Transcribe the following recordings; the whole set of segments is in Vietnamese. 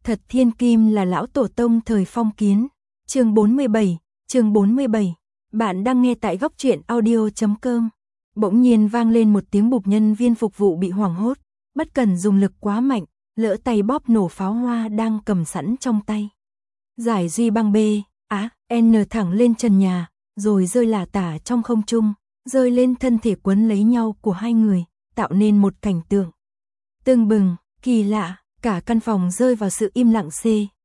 Thật thiên kim là lão tổ tông thời phong kiến. Chương 47. Bạn đang nghe tại góc truyện audio.com. Bỗng nhiên vang lên một tiếng bụp, nhân viên phục vụ bị hoảng hốt, bất cần dùng lực quá mạnh, lỡ tay bóp nổ pháo hoa đang cầm sẵn trong tay. Giải duy băng B, N thẳng lên trần nhà, rồi rơi lả tả trong không trung, rơi lên thân thể quấn lấy nhau của hai người, tạo nên một cảnh tượng tưng bừng, kỳ lạ. Cả căn phòng rơi vào sự im lặng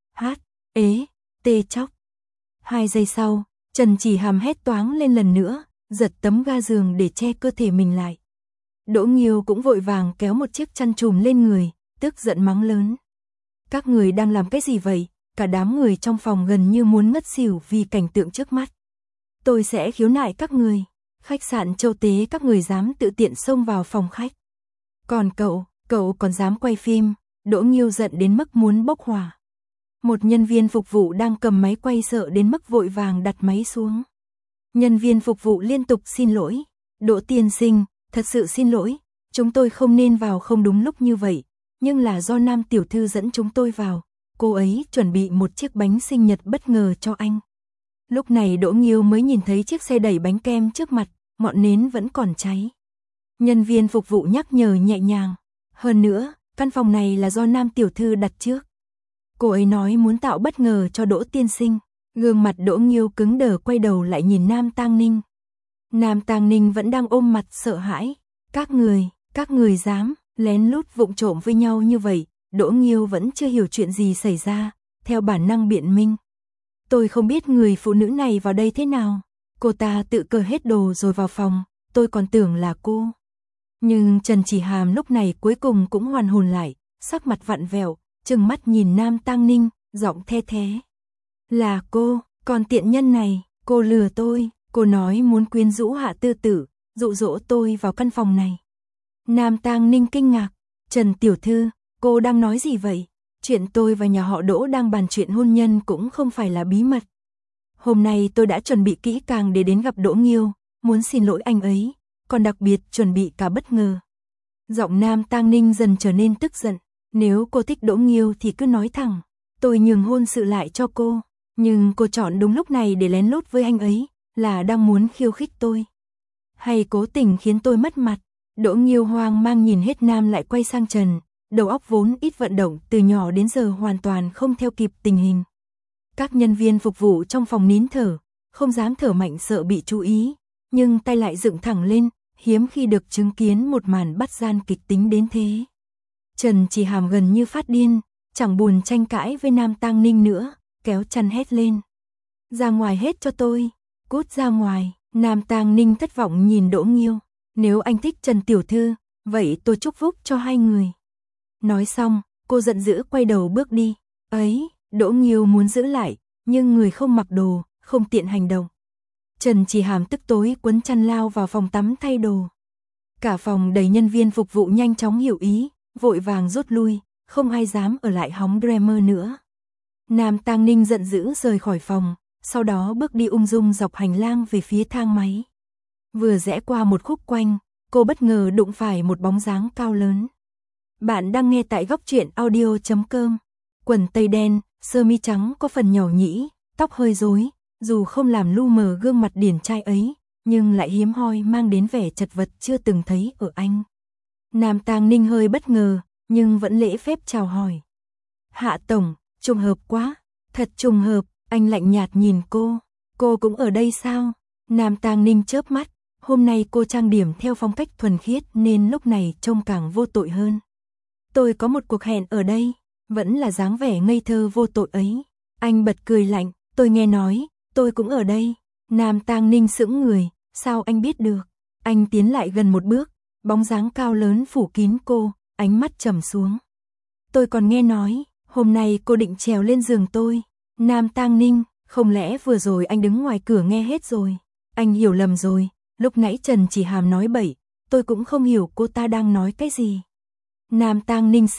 chóc. 2 giây sau, Trần Chỉ Hàm hét toáng lên lần nữa, giật tấm ga giường để che cơ thể mình lại. Đỗ Nghiêu cũng vội vàng kéo một chiếc chăn trùm lên người, tức giận mắng lớn. Các người đang làm cái gì vậy? Cả đám người trong phòng gần như muốn ngất xỉu vì cảnh tượng trước mắt. Tôi sẽ khiếu nại các người. Khách sạn Châu Tế các người dám tự tiện xông vào phòng khách. Còn cậu còn dám quay phim. Đỗ Nghiêu giận đến mức muốn bốc hỏa. Một nhân viên phục vụ đang cầm máy quay sợ đến mức vội vàng đặt máy xuống. Nhân viên phục vụ liên tục xin lỗi. Đỗ tiên sinh, thật sự xin lỗi. Chúng tôi không nên vào không đúng lúc như vậy. Nhưng là do Nam tiểu thư dẫn chúng tôi vào. Cô ấy chuẩn bị một chiếc bánh sinh nhật bất ngờ cho anh. Lúc này Đỗ Nghiêu mới nhìn thấy chiếc xe đẩy bánh kem trước mặt, ngọn nến vẫn còn cháy. Nhân viên phục vụ nhắc nhở nhẹ nhàng. Hơn nữa, căn phòng này là do Nam tiểu thư đặt trước. Cô ấy nói muốn tạo bất ngờ cho Đỗ tiên sinh. Gương mặt Đỗ Nghiêu cứng đờ, quay đầu lại nhìn Nam Tang Ninh. Nam Tang Ninh vẫn đang ôm mặt sợ hãi. Các người dám lén lút vụng trộm với nhau như vậy. Đỗ Nghiêu vẫn chưa hiểu chuyện gì xảy ra, theo bản năng biện minh. Tôi không biết người phụ nữ này vào đây thế nào. Cô ta tự cởi hết đồ rồi vào phòng, tôi còn tưởng là cô. Nhưng Trần Chỉ Hàm lúc này cuối cùng cũng hoàn hồn lại, sắc mặt vặn vẹo, trừng mắt nhìn Nam Tang Ninh, giọng the thế. Là cô, còn tiện nhân này, cô lừa tôi, cô nói muốn quyến rũ Hạ Tư Tử, dụ dỗ tôi vào căn phòng này. Nam Tang Ninh kinh ngạc, Trần tiểu thư, cô đang nói gì vậy? Chuyện tôi và nhà họ Đỗ đang bàn chuyện hôn nhân cũng không phải là bí mật. Hôm nay tôi đã chuẩn bị kỹ càng để đến gặp Đỗ Nghiêu, muốn xin lỗi anh ấy, còn đặc biệt chuẩn bị cả bất ngờ. Giọng Nam Tang Ninh dần trở nên tức giận. Nếu cô thích Đỗ Nghiêu thì cứ nói thẳng, tôi nhường hôn sự lại cho cô. Nhưng cô chọn đúng lúc này để lén lút với anh ấy, là đang muốn khiêu khích tôi, hay cố tình khiến tôi mất mặt? Đỗ Nghiêu hoang mang nhìn hết Nam lại quay sang Trần, đầu óc vốn ít vận động từ nhỏ đến giờ hoàn toàn không theo kịp tình hình. Các nhân viên phục vụ trong phòng nín thở, không dám thở mạnh sợ bị chú ý, nhưng tay lại dựng thẳng lên, hiếm khi được chứng kiến một màn bắt gian kịch tính đến thế. Trần Chỉ Hàm gần như phát điên, chẳng buồn tranh cãi với Nam Tang Ninh nữa, kéo chăn hét lên. Ra ngoài hết cho tôi, cút ra ngoài. Nam Tang Ninh thất vọng nhìn Đỗ Nghiêu. Nếu anh thích Trần tiểu thư, vậy tôi chúc phúc cho hai người. Nói xong, cô giận dữ quay đầu bước đi. Ấy, Đỗ Nghiêu muốn giữ lại, nhưng người không mặc đồ, không tiện hành động. Trần Chỉ Hàm tức tối quấn chăn lao vào phòng tắm thay đồ. Cả phòng đầy nhân viên phục vụ nhanh chóng hiểu ý, vội vàng rút lui, không ai dám ở lại hóng drama nữa. Nam Tang Ninh giận dữ rời khỏi phòng, sau đó bước đi ung dung dọc hành lang về phía thang máy. Vừa rẽ qua một khúc quanh, cô bất ngờ đụng phải một bóng dáng cao lớn. Bạn đang nghe tại góc truyện audio.com. Quần tây đen, sơ mi trắng có phần nhỏ nhĩ, tóc hơi rối, dù không làm lu mờ gương mặt điển trai ấy, nhưng lại hiếm hoi mang đến vẻ chật vật chưa từng thấy ở anh. Nam Tang Ninh hơi bất ngờ, nhưng vẫn lễ phép chào hỏi. Hạ tổng, trùng hợp quá, thật trùng hợp. Anh lạnh nhạt nhìn cô cũng ở đây sao? Nam Tang Ninh chớp mắt, hôm nay cô trang điểm theo phong cách thuần khiết nên lúc này trông càng vô tội hơn. Tôi có một cuộc hẹn ở đây, vẫn là dáng vẻ ngây thơ vô tội ấy. Anh bật cười lạnh, tôi nghe nói, tôi cũng ở đây. Nam Tang Ninh sững người, sao anh biết được? Anh tiến lại gần một bước, bóng dáng cao lớn phủ kín cô, ánh mắt trầm xuống. Tôi còn nghe nói, hôm nay cô định trèo lên giường tôi. Nam Tang Ninh, không lẽ vừa rồi anh đứng ngoài cửa nghe hết rồi? Anh hiểu lầm rồi, lúc nãy Trần Chỉ Hàm nói bậy, tôi cũng không hiểu cô ta đang nói cái gì. Nam Tang Ninh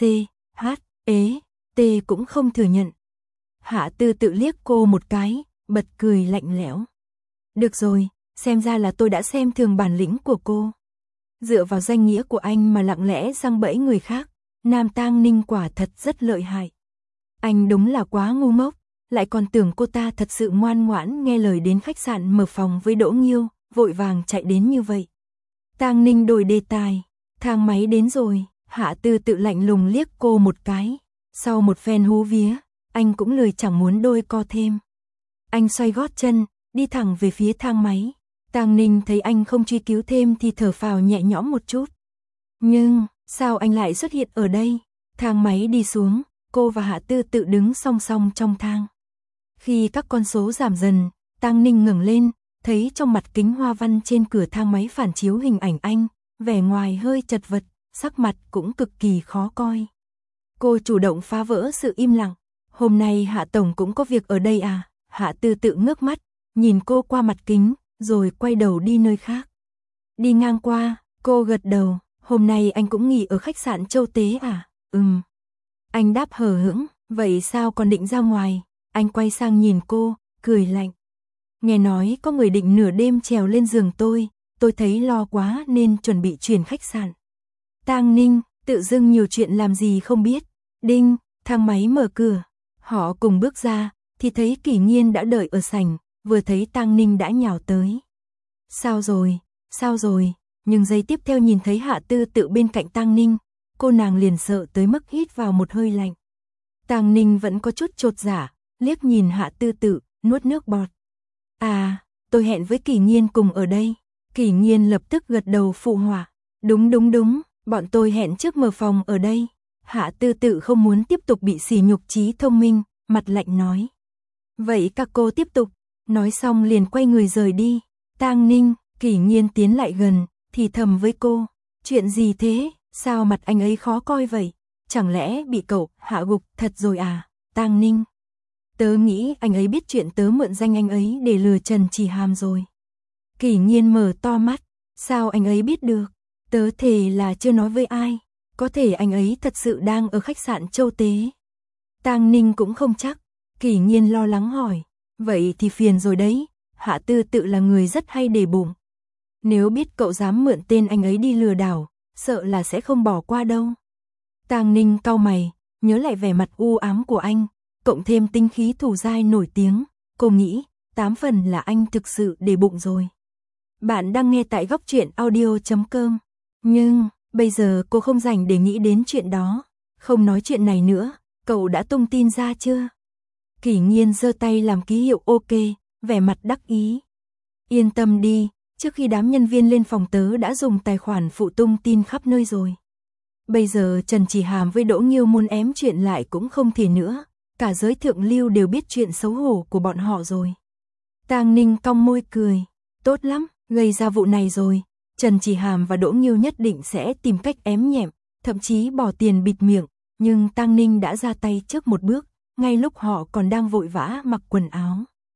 cũng không thừa nhận. Hạ Tư tự liếc cô một cái, bật cười lạnh lẽo. Được rồi, xem ra là tôi đã xem thường bản lĩnh của cô. Dựa vào danh nghĩa của anh mà lặng lẽ giăng bẫy người khác, Nam Tang Ninh quả thật rất lợi hại. Anh đúng là quá ngu ngốc, lại còn tưởng cô ta thật sự ngoan ngoãn nghe lời đến khách sạn mở phòng với Đỗ Nghiêu, vội vàng chạy đến như vậy. Tang Ninh đổi đề tài, thang máy đến rồi, Hạ Tư Tự lạnh lùng liếc cô một cái, sau một phen hú vía, anh cũng lười chẳng muốn đôi co thêm. Anh xoay gót chân, đi thẳng về phía thang máy. Tang Ninh thấy anh không truy cứu thêm thì thở phào nhẹ nhõm một chút. Nhưng, sao anh lại xuất hiện ở đây? Thang máy đi xuống, cô và Hạ Tư Tự đứng song song trong thang. Khi các con số giảm dần, Tang Ninh ngẩng lên, thấy trong mặt kính hoa văn trên cửa thang máy phản chiếu hình ảnh anh, vẻ ngoài hơi chật vật, sắc mặt cũng cực kỳ khó coi. Cô chủ động phá vỡ sự im lặng. Hôm nay Hạ Tổng cũng có việc ở đây à? Hạ Tư Tự ngước mắt, nhìn cô qua mặt kính, rồi quay đầu đi nơi khác. Đi ngang qua, cô gật đầu, hôm nay anh cũng nghỉ ở khách sạn Châu Tế à? Anh đáp hờ hững, vậy sao còn định ra ngoài? Anh quay sang nhìn cô, cười lạnh. Nghe nói có người định nửa đêm trèo lên giường tôi thấy lo quá nên chuẩn bị chuyển khách sạn. Tang Ninh, tự dưng nhiều chuyện làm gì không biết. Đinh, thang máy mở cửa. Họ cùng bước ra, thì thấy Kỷ Nghiên đã đợi ở sảnh, vừa thấy Tang Ninh đã nhào tới. Sao rồi, nhưng giây tiếp theo nhìn thấy Hạ Tư Tự bên cạnh Tang Ninh, cô nàng liền sợ tới mức hít vào một hơi lạnh. Tang Ninh vẫn có chút chột dạ, liếc nhìn Hạ Tư Tự, nuốt nước bọt. À, tôi hẹn với Kỷ Nghiên cùng ở đây. Kỷ Nghiên lập tức gật đầu phụ họa. Đúng, bọn tôi hẹn trước mở phòng ở đây. Hạ Tư Tự không muốn tiếp tục bị sỉ nhục trí thông minh, mặt lạnh nói. Vậy các cô tiếp tục, nói xong liền quay người rời đi. Tang Ninh, Kỷ Nghiên tiến lại gần, thì thầm với cô. Chuyện gì thế, sao mặt anh ấy khó coi vậy? Chẳng lẽ bị cậu hạ gục thật rồi à? Tang Ninh, tớ nghĩ anh ấy biết chuyện tớ mượn danh anh ấy để lừa Trần Chỉ Hàm rồi. Kỷ Nghiên mở to mắt, sao anh ấy biết được? Tớ thề là chưa nói với ai, có thể anh ấy thật sự đang ở khách sạn Châu Tế. Tang Ninh cũng không chắc, Kỷ Nghiên lo lắng hỏi, vậy thì phiền rồi đấy, Hạ Tư Tự là người rất hay để bụng. Nếu biết cậu dám mượn tên anh ấy đi lừa đảo, sợ là sẽ không bỏ qua đâu. Tang Ninh cau mày, nhớ lại vẻ mặt u ám của anh, cộng thêm tinh khí thủ dai nổi tiếng, cô nghĩ, 8 phần là anh thực sự để bụng rồi. Bạn đang nghe tại Góc Truyện Audio.com. Nhưng, bây giờ cô không rảnh để nghĩ đến chuyện đó. Không nói chuyện này nữa, cậu đã tung tin ra chưa? Kỷ Nghiên giơ tay làm ký hiệu OK, vẻ mặt đắc ý. Yên tâm đi, trước khi đám nhân viên lên phòng tớ đã dùng tài khoản phụ tung tin khắp nơi rồi. Bây giờ Trần Chỉ Hàm với Đỗ Nghiêu muốn ém chuyện lại cũng không thể nữa. Cả giới thượng lưu đều biết chuyện xấu hổ của bọn họ rồi. Tang Ninh cong môi cười. Tốt lắm, gây ra vụ này rồi. Trần Chỉ Hàm và Đỗ Nghiêu nhất định sẽ tìm cách ém nhẹm, thậm chí bỏ tiền bịt miệng. Nhưng Tang Ninh đã ra tay trước một bước, ngay lúc họ còn đang vội vã mặc quần áo.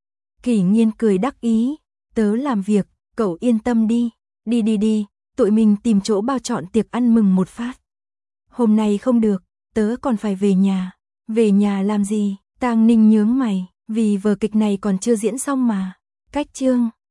Kỷ Nghiên cười đắc ý. Tớ làm việc, cậu yên tâm đi. Đi, tụi mình tìm chỗ bao trọn tiệc ăn mừng một phát. Hôm nay không được, tớ còn phải về nhà. Về nhà làm gì? Tang Ninh nhướng mày, vì vở kịch này còn chưa diễn xong mà. Cách chương